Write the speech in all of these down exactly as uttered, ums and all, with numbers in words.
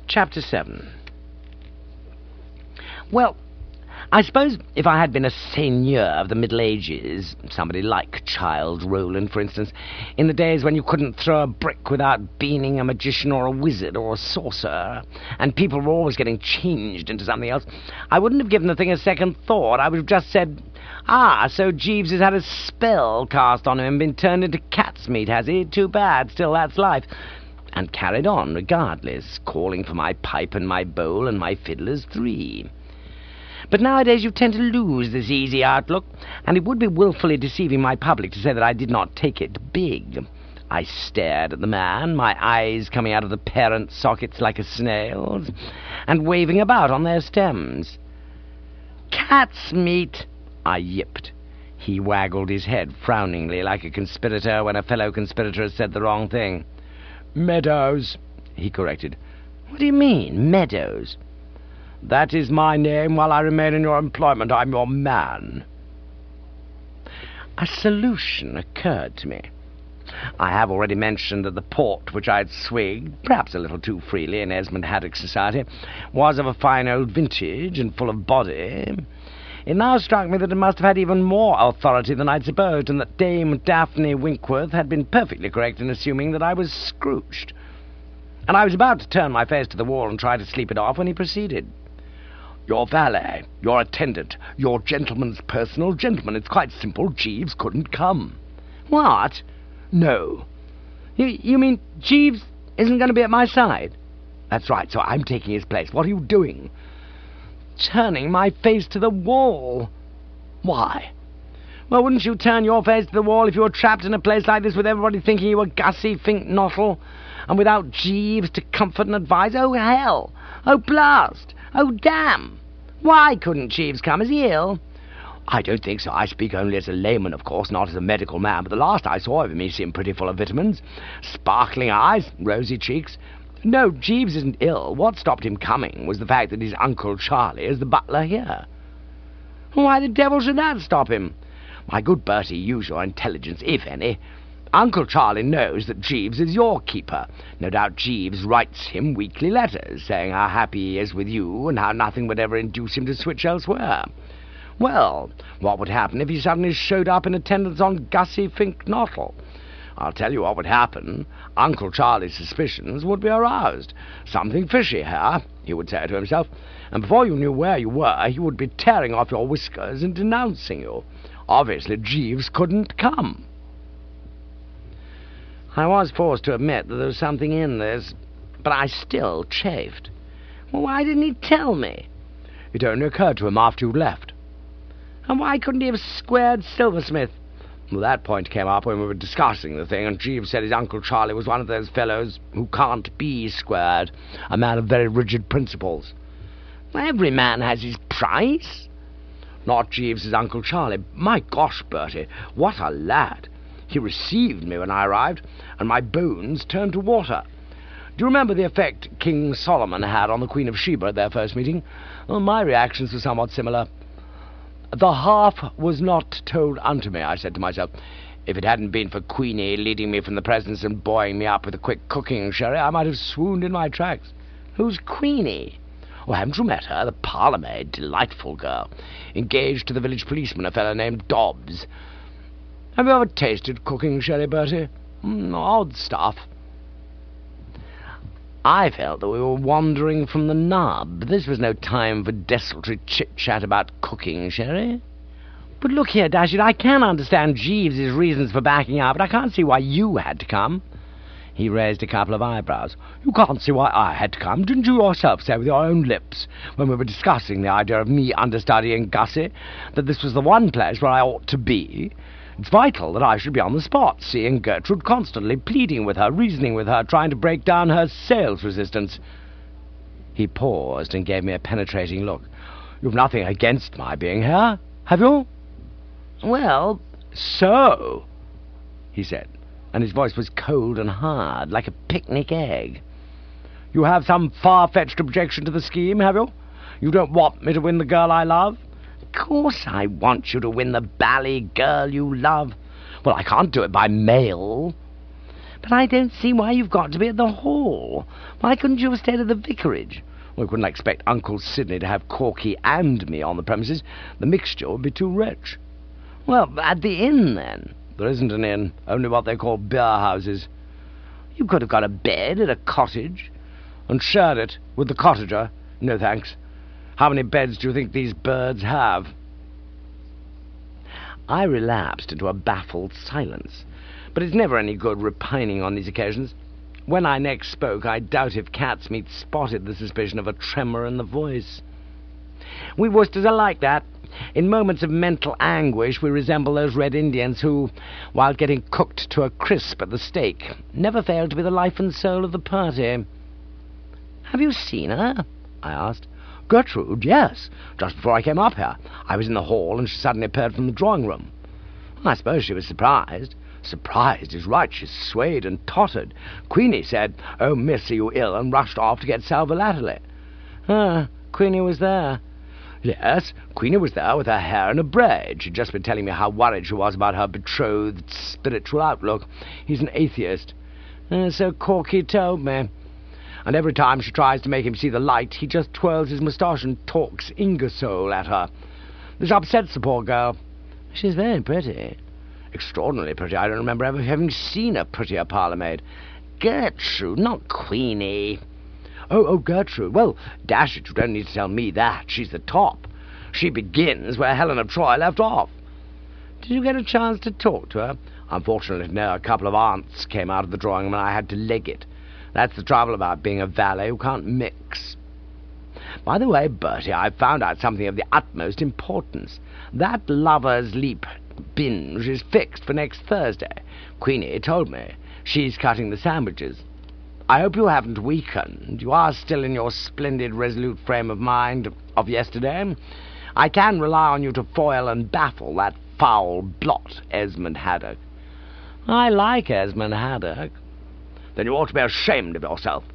Chapter seven. Well, I suppose if I had been a seigneur of the Middle Ages, somebody like Childe Roland, for instance, in the days when you couldn't throw a brick without being a magician or a wizard or a sorcerer, and people were always getting changed into something else, I wouldn't have given the thing a second thought. I would have just said, "Ah, so Jeeves has had a spell cast on him and been turned into cat's meat, has he? Too bad, still that's life." And carried on regardless, calling for my pipe and my bowl and my fiddlers three. But nowadays you tend to lose this easy outlook, and it would be wilfully deceiving my public to say that I did not take it big. I stared at the man, my eyes coming out of the parent sockets like a snail's, and waving about on their stems. "Cat's meat," I yipped. He waggled his head frowningly like a conspirator when a fellow conspirator has said the wrong thing. "Meadows," he corrected. "What do you mean, Meadows?" "That is my name while I remain in your employment. I'm your man." A solution occurred to me. I have already mentioned that the port which I had swigged, perhaps a little too freely in Esmond Haddock's society, was of a fine old vintage and full of body. It now struck me that it must have had even more authority than I'd supposed, and that Dame Daphne Winkworth had been perfectly correct in assuming that I was Scrooged. And I was about to turn my face to the wall and try to sleep it off when he proceeded. "Your valet, your attendant, your gentleman's personal gentleman. It's quite simple. Jeeves couldn't come." "What? No. You, you mean Jeeves isn't going to be at my side?" "That's right, so I'm taking his place. What are you doing?" "Turning my face to the wall." "Why?" "Well, wouldn't you turn your face to the wall if you were trapped in a place like this with everybody thinking you were Gussie Fink Nottle, and without Jeeves to comfort and advise? Oh, hell! Oh, blast! Oh, damn! Why couldn't Jeeves come? Is he ill?" "I don't think so. I speak only as a layman, of course, not as a medical man, but the last I saw of him he seemed pretty full of vitamins. Sparkling eyes, rosy cheeks. No, Jeeves isn't ill. What stopped him coming was the fact that his Uncle Charlie is the butler here." "Why the devil should that stop him?" "My good Bertie, use your intelligence, if any. Uncle Charlie knows that Jeeves is your keeper. No doubt Jeeves writes him weekly letters, saying how happy he is with you, and how nothing would ever induce him to switch elsewhere. Well, what would happen if he suddenly showed up in attendance on Gussie Fink Nottle? I'll tell you what would happen. Uncle Charlie's suspicions would be aroused. Something fishy here, he would say to himself, and before you knew where you were, he would be tearing off your whiskers and denouncing you. Obviously Jeeves couldn't come." I was forced to admit that there was something in this, but I still chafed. Well, why didn't he tell me? "It only occurred to him after you left." "And why couldn't he have squared Silversmith?" "Well, that point came up when we were discussing the thing, and Jeeves said his Uncle Charlie was one of those fellows who can't be squared, a man of very rigid principles." "Well, every man has his price." "Not Jeeves's Uncle Charlie. My gosh, Bertie, what a lad! He received me when I arrived, and my bones turned to water. Do you remember the effect King Solomon had on the Queen of Sheba at their first meeting? Well, my reactions were somewhat similar. 'The half was not told unto me,' I said to myself. If it hadn't been for Queenie leading me from the presence and buoying me up with a quick cooking sherry, I might have swooned in my tracks." "Who's Queenie?" "Oh, haven't you met her? The parlour-maid, delightful girl, engaged to the village policeman, a fellow named Dobbs. Have you ever tasted cooking sherry, Bertie? Mm, odd stuff." I felt that we were wandering from the nub. This was no time for desultory chit-chat about cooking sherry. "But look here, Dashit, I can understand Jeeves's reasons for backing out, but I can't see why you had to come." He raised a couple of eyebrows. "You can't see why I had to come? Didn't you yourself say with your own lips, when we were discussing the idea of me understudying Gussie, that this was the one place where I ought to be? It's vital that I should be on the spot, seeing Gertrude constantly, pleading with her, reasoning with her, trying to break down her sales resistance." He paused and gave me a penetrating look. "You've nothing against my being here, have you?" "Well, so," he said, and his voice was cold and hard, like a picnic egg. "You have some far-fetched objection to the scheme, have you? You don't want me to win the girl I love?" "Of course I want you to win the bally girl you love." "Well, I can't do it by mail." But I don't see why you've got to be at the Hall. Why couldn't you have stayed at the vicarage? We couldn't expect Uncle Sidney to have Corky and me on the premises. The mixture would be too rich. Well, at the inn, then. There isn't an inn, only what they call beer houses. You could have got a bed at a cottage, and shared it with the cottager. No thanks. How many beds do you think these birds have? I relapsed into a baffled silence, but it's never any good repining on these occasions. When I next spoke, I doubt if Catsmeat spotted the suspicion of a tremor in the voice. We Worcesters are like that. In moments of mental anguish, we resemble those Red Indians who, while getting cooked to a crisp at the stake, never fail to be the life and soul of the party. Have you seen her? I asked. Gertrude, yes. Just before I came up here. I was in the hall, and she suddenly appeared from the drawing-room. I suppose she was surprised. Surprised is right. She swayed and tottered. Queenie said, "Oh, miss, are you ill?" and rushed off to get Salva Latterly. Ah, Queenie was there. Yes, Queenie was there with her hair in a braid. She'd just been telling me how worried she was about her betrothed's spiritual outlook. He's an atheist. Uh, so Corky told me. And every time she tries to make him see the light, he just twirls his moustache and talks Ingersoll at her. This upsets the poor girl. She's very pretty. Extraordinarily pretty. I don't remember ever having seen a prettier parlour-maid. Gertrude, not Queenie. Oh, oh, Gertrude. Well, dash it, you don't need to tell me that. She's the top. She begins where Helen of Troy left off. Did you get a chance to talk to her? Unfortunately, no. A couple of aunts came out of the drawing room and I had to leg it. That's the trouble about being a valet who can't mix. By the way, Bertie, I've found out something of the utmost importance. That Lover's Leap binge is fixed for next Thursday. Queenie told me. She's cutting the sandwiches. I hope you haven't weakened. You are still in your splendid, resolute frame of mind of yesterday. I can rely on you to foil and baffle that foul blot, Esmond Haddock. I like Esmond Haddock. Then you ought to be ashamed of yourself.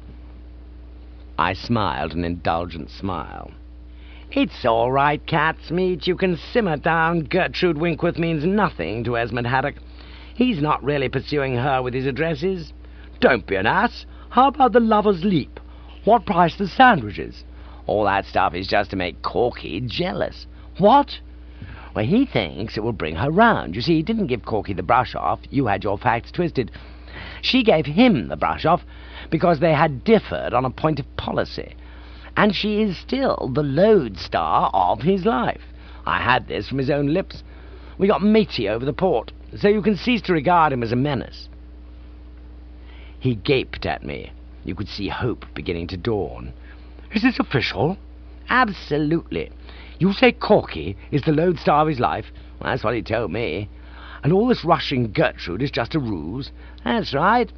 I smiled an indulgent smile. It's all right, Catsmeat. You can simmer down. Gertrude Winkworth means nothing to Esmond Haddock. He's not really pursuing her with his addresses. Don't be an ass. How about the Lover's Leap? What price the sandwiches? All that stuff is just to make Corky jealous. What? Well, he thinks it will bring her round. You see, he didn't give Corky the brush-off. You had your facts twisted. She gave him the brush-off because they had differed on a point of policy. And she is still the lodestar of his life. I had this from his own lips. We got matey over the port, so you can cease to regard him as a menace. He gaped at me. You could see hope beginning to dawn. Is this official? Absolutely. You say Corky is the lodestar of his life? Well, that's what he told me. And all this rushing Gertrude is just a ruse? That's right.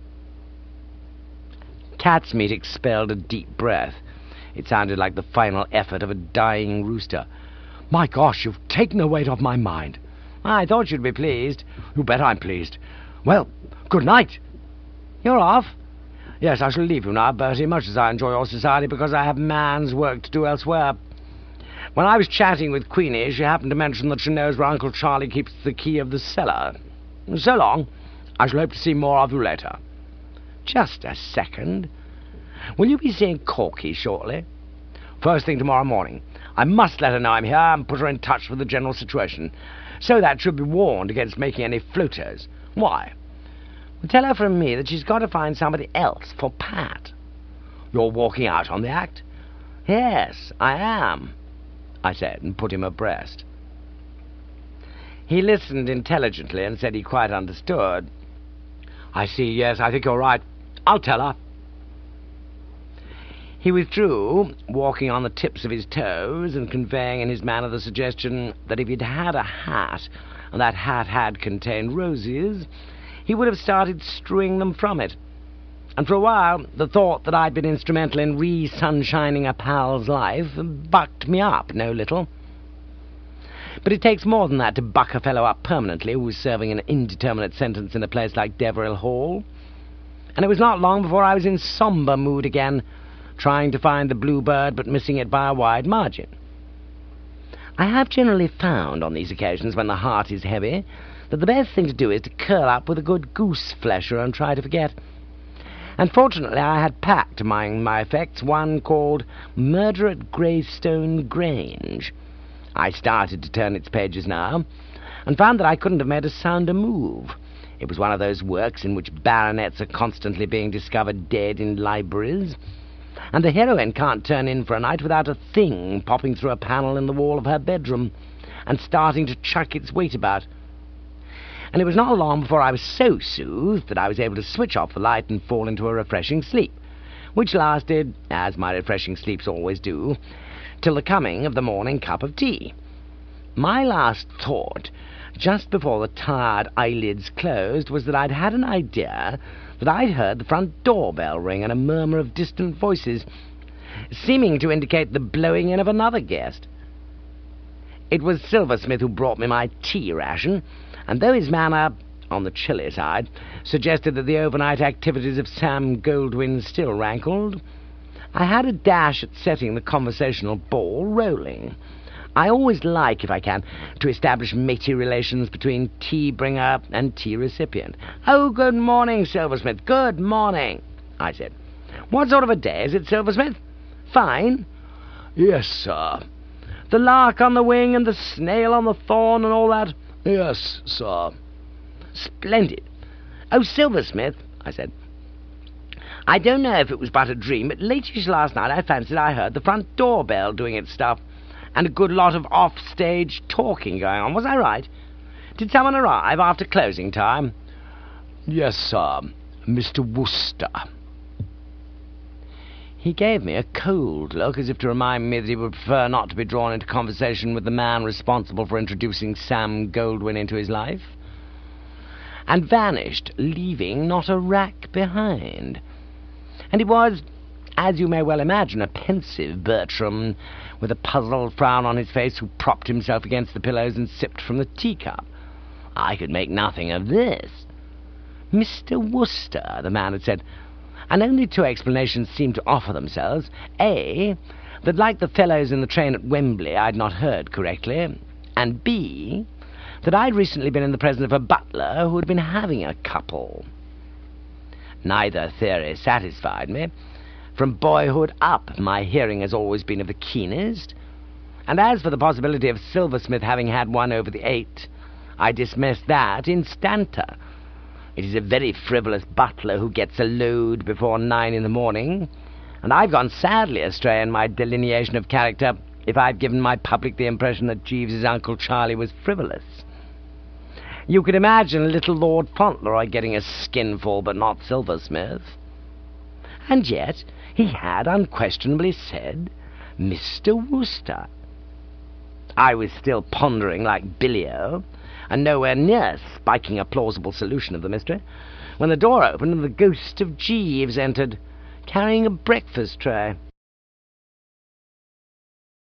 Catsmeat expelled a deep breath. It sounded like the final effort of a dying rooster. My gosh, you've taken a weight off my mind. I thought you'd be pleased. You bet I'm pleased. Well, good night. You're off? Yes, I shall leave you now, Bertie, much as I enjoy your society, because I have man's work to do elsewhere. When I was chatting with Queenie, she happened to mention that she knows where Uncle Charlie keeps the key of the cellar. So long. I shall hope to see more of you later. Just a second. Will you be seeing Corky shortly? First thing tomorrow morning. I must let her know I'm here and put her in touch with the general situation, so that she'll be warned against making any floaters. Why? Well, tell her from me that she's got to find somebody else for Pat. You're walking out on the act? Yes, I am, I said, and put him abreast. He listened intelligently and said he quite understood. I see, yes, I think you're right. I'll tell her. He withdrew, walking on the tips of his toes and conveying in his manner the suggestion that if he'd had a hat, and that hat had contained roses, he would have started strewing them from it. And for a while, the thought that I'd been instrumental in re-sunshining a pal's life bucked me up no little. But it takes more than that to buck a fellow up permanently who's serving an indeterminate sentence in a place like Deverell Hall. And it was not long before I was in sombre mood again, trying to find the bluebird but missing it by a wide margin. I have generally found on these occasions when the heart is heavy that the best thing to do is to curl up with a good goose-flesher and try to forget. And fortunately I had packed among my effects one called Murder at Greystone Grange. I started to turn its pages now, and found that I couldn't have made a sounder move. It was one of those works in which baronets are constantly being discovered dead in libraries, and the heroine can't turn in for a night without a thing popping through a panel in the wall of her bedroom and starting to chuck its weight about. And it was not long before I was so soothed that I was able to switch off the light and fall into a refreshing sleep, which lasted, as my refreshing sleeps always do, till the coming of the morning cup of tea. My last thought, just before the tired eyelids closed, was that I'd had an idea that I'd heard the front doorbell ring and a murmur of distant voices, seeming to indicate the blowing in of another guest. It was Silversmith who brought me my tea ration, and though his manner, on the chilly side, suggested that the overnight activities of Sam Goldwyn still rankled, I had a dash at setting the conversational ball rolling. I always like, if I can, to establish matey relations between tea-bringer and tea-recipient. "Oh, good morning, Silversmith, good morning," I said. "What sort of a day is it, Silversmith? Fine?" "Yes, sir." "The lark on the wing and the snail on the thorn and all that?" "Yes, sir." "Splendid. Oh, Silversmith," I said, "I don't know if it was but a dream, but late-ish last night I fancied I heard the front doorbell doing its stuff, and a good lot of off-stage talking going on. Was I right? Did someone arrive after closing time?" "Yes, sir. Mister Wooster." He gave me a cold look, as if to remind me that he would prefer not to be drawn into conversation with the man responsible for introducing Sam Goldwyn into his life, and vanished, leaving not a rack behind. And it was, as you may well imagine, a pensive Bertram, with a puzzled frown on his face, who propped himself against the pillows and sipped from the teacup. I could make nothing of this. "Mister Wooster," the man had said, and only two explanations seemed to offer themselves. A, that like the fellows in the train at Wembley I'd not heard correctly, and B, that I'd recently been in the presence of a butler who had been having a couple. Neither theory satisfied me. From boyhood up, my hearing has always been of the keenest, and as for the possibility of Silversmith having had one over the eight, I dismissed that instanter. It is a very frivolous butler who gets a load before nine in the morning, and I've gone sadly astray in my delineation of character if I've given my public the impression that Jeeves's Uncle Charlie was frivolous. You could imagine little Lord Fauntleroy getting a skinful, but not Silversmith. And yet he had unquestionably said, "Mister Wooster." I was still pondering like Billy-O, and nowhere near spiking a plausible solution of the mystery, when the door opened and the ghost of Jeeves entered, carrying a breakfast tray.